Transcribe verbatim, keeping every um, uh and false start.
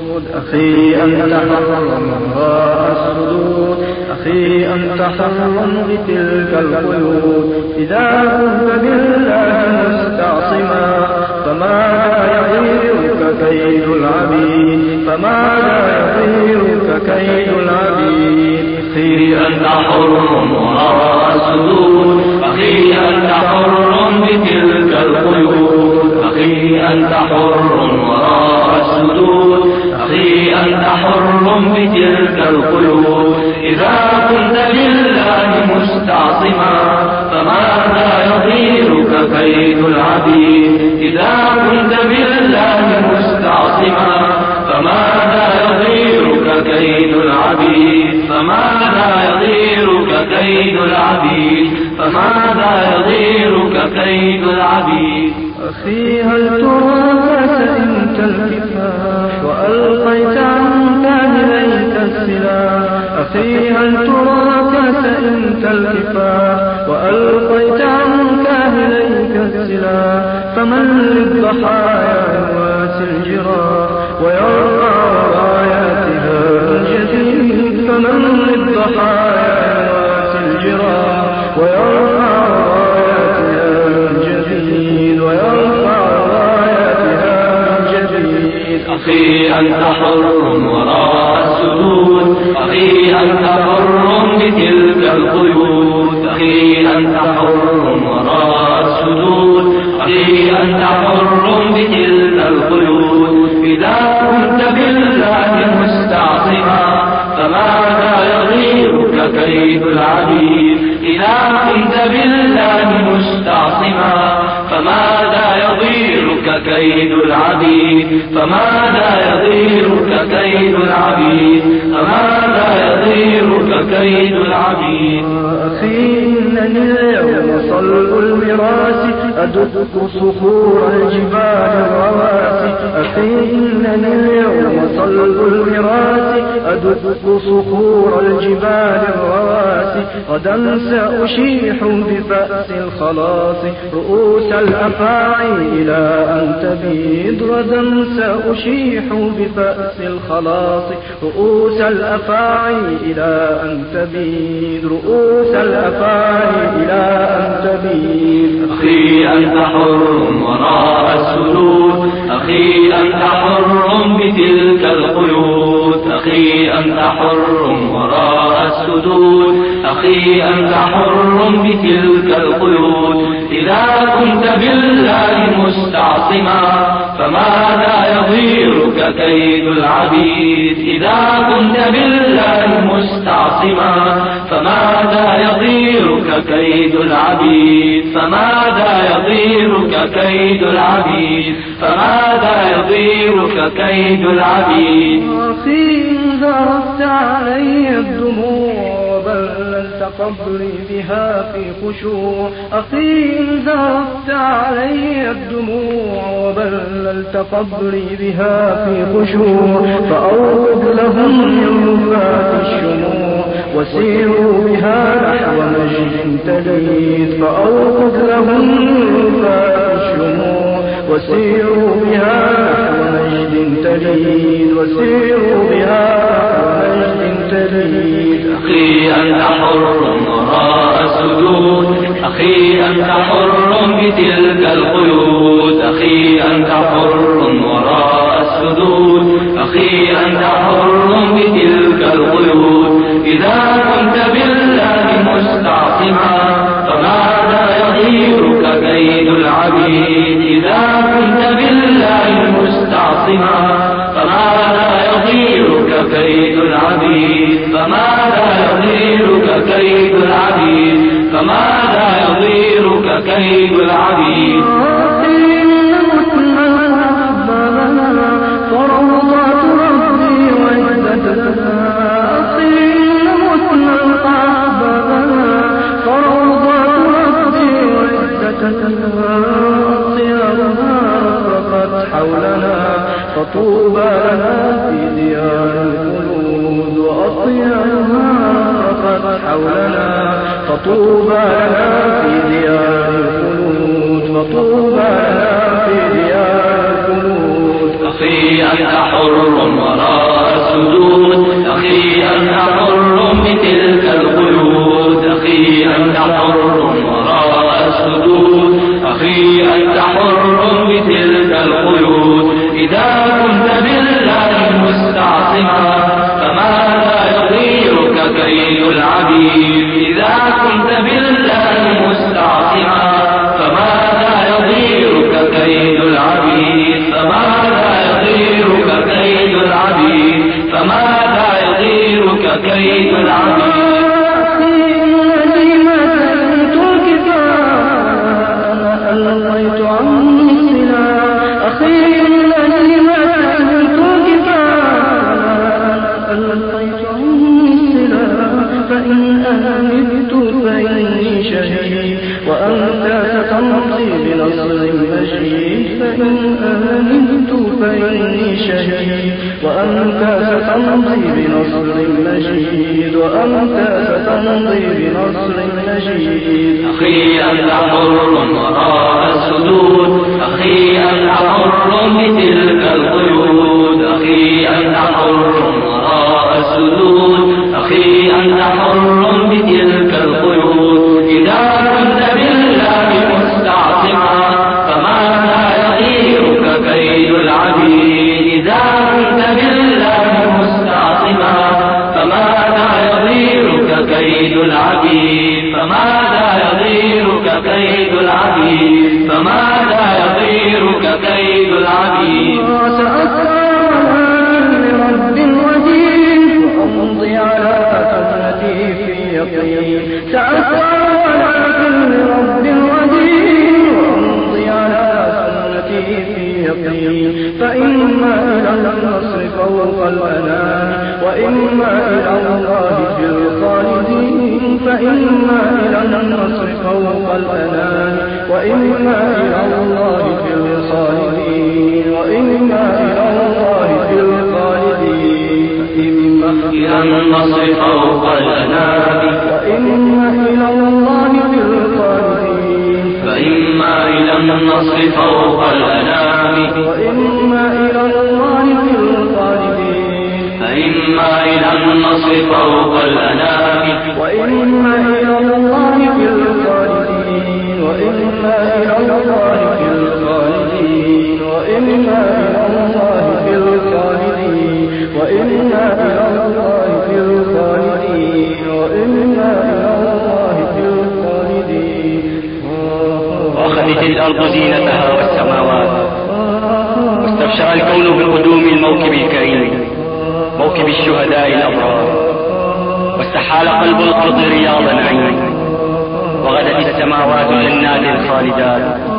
أخي أنت حر وراء السدود أخي أنت حر بتلك القيود إذا كنت بالله مستعصما فماذا يضيرك كيد العبيد فماذا يضيرك كيد العبيد أخي أنت حر وراء السدود أخي أنت حر بتلك القيود أخي أنت حر وراء السدود أخي أنت حر بتلك القيود إذا كنت بالله مستعصما فماذا يضيرك كيد العبيد إذا كنت بالله مستعصما فماذا يضيرك كيد العبيد فماذا يضيرك كيد العبيد فماذا يضيرك كيد العبيد أخي هل تراك سئمت الكفاح وألقيت عنك إليك السلاح أخي هل تراك سئمت الكفاح وألقيت عنك إليك السلاح فمن للضحايا يواسي الجراح ويرفع راياتها الجديد فمن للضحايا يواسي الجراح ويرفع راياتها الجديد ويرفع راياتها الجديد أخي أنت حر وراء السدود أخي أنت حر بتلك القيود أخي أنت حر وراء السدود أخي أنت حر بتلك القيود إذا كنت بالله مستعصما فماذا يضيرك كيد العبيد إذا كنت بالله مستعصما فماذا يضيرك كيد العبيد فماذا يضيرك كيد العبيد فماذا يضيرك كيد العبيد أخي إنني اليوم صلب المراس أدق صخور الجبال الرواسي أخي إنني اليوم صلب المراس أدق صخور الجبال الرواسي غدا سأشيح بفأس الخلاص رؤوس الأفاعي إلى أن تبيد غدا سأشيح بفأس الخلاص رؤوس الأفاعي إلى أن تبيد رؤوس الأفاعي إلى أن تبيد أخي أنت حر وراء السدود أخي أنت حر بتلك القيود أخي أنت حر وراء السدود أخي أنت حر بتلك القيود إذا كنت بالله مستعصما فماذا يضيرك كيد العبيد إذا كنت بالله مستعصما فماذا يضيرك كيد العبيد فماذا يضيرك كيد العبيد فماذا يضيرك كيد العبيد أخي إن ذرفت علي الدموع وبللت قبري بها في خشوع أخي إن ذرفت علي الدموع وبللت قبري بها في خشوع فأوقد لهم من رفات الشموع وسيروا بها نحو مجد تليد فأوقد لهم من رفات الشموع وسيروا بها نحو مجد تليد وسيروا بها نحو مجد تليد أخي أنت حر وراء السدود أخي أنت حر بتلك القيود أخي أنت حر وراء السدود أخي أنت حر بتلك القيود إذا كنت بالله مستعصما فماذا يضيرك كيد العبيد إذا كنت بالله مستعصما فماذا يضيرك كيد العبيد فماذا يضيرك كيد العبيد فماذا يضيرك كيد العبيد فروضات ربي وعزتها أصيل متنا القعبنا فروضات ربي وعزتها أطيارها رفقت حولنا فطوبى لنا في ديار الخلود وأطيارها رفقت حولنا فطوبى لنا في ديار الخلود فطوبى لنا في ديار الخلود أخي أنت حر وراء إذا كنت بالله مستعصما فماذا يضيرك كيد العبيد إذا كنت بالله مستعصما فماذا يضيرك كيد العبيد فماذا يضيرك كيد العبيد فماذا يضيرك كيد العبيد ألقيت عني السلاح أخي الذي ما سألت كفاية ألقيت عني السلاح فإن أنا مت فإني شهيد وأنت ستمضي بنصر مجيد فإن أنا مت فإني شهيد وأنت ستمضي بنصر مجيد وأنت ستمضي بنصر مجيد أخي أنت حر وراء السدود أخي أنت حر بتلك القيود أخي أنت حر وراء السدود أخي أنت حر بتلك القيود إذا كنت بالله مستعصما فماذا يغيرك كيد العبيد إذا كنت بالله مستعصما فماذا يغيرك كيد العبيد فماذا يغيرك كيد العبيد فماذا يغيرك كيد العبيد سأسعى لرب وجيد وأمضي على سنتي في يقين سأسعى لرب وجيد وأمضي على سنتي في يقين فإما إلى النصر فوق الأنام وإما إلى الله في الخالدين فإما إلى النصر فوق الأنام وإما إلى الله في الخالدين وإما إلى الله في الخالدين إما إلى النصر فوق الأنام وإما إلى الله في الخالدين فإما إلى النصر فوق الأنام وإما إلى الله في الخالدين فإما إلى النصر فوق الأنام وإما إلى الله في الخالدين وإما إلى الله في الخالدين وإما إلى الله في الخالدين وإما إلى الله في الخالدين وإما إلى الله في الخالدين وأخذت الأرض زينتها والسماوات واستبشر الكون بقدوم الموكب الكريم موكب الشهداء الأبرار واستحال قلب الأرض رياض نعيم وغدت السماوات جنات خالدات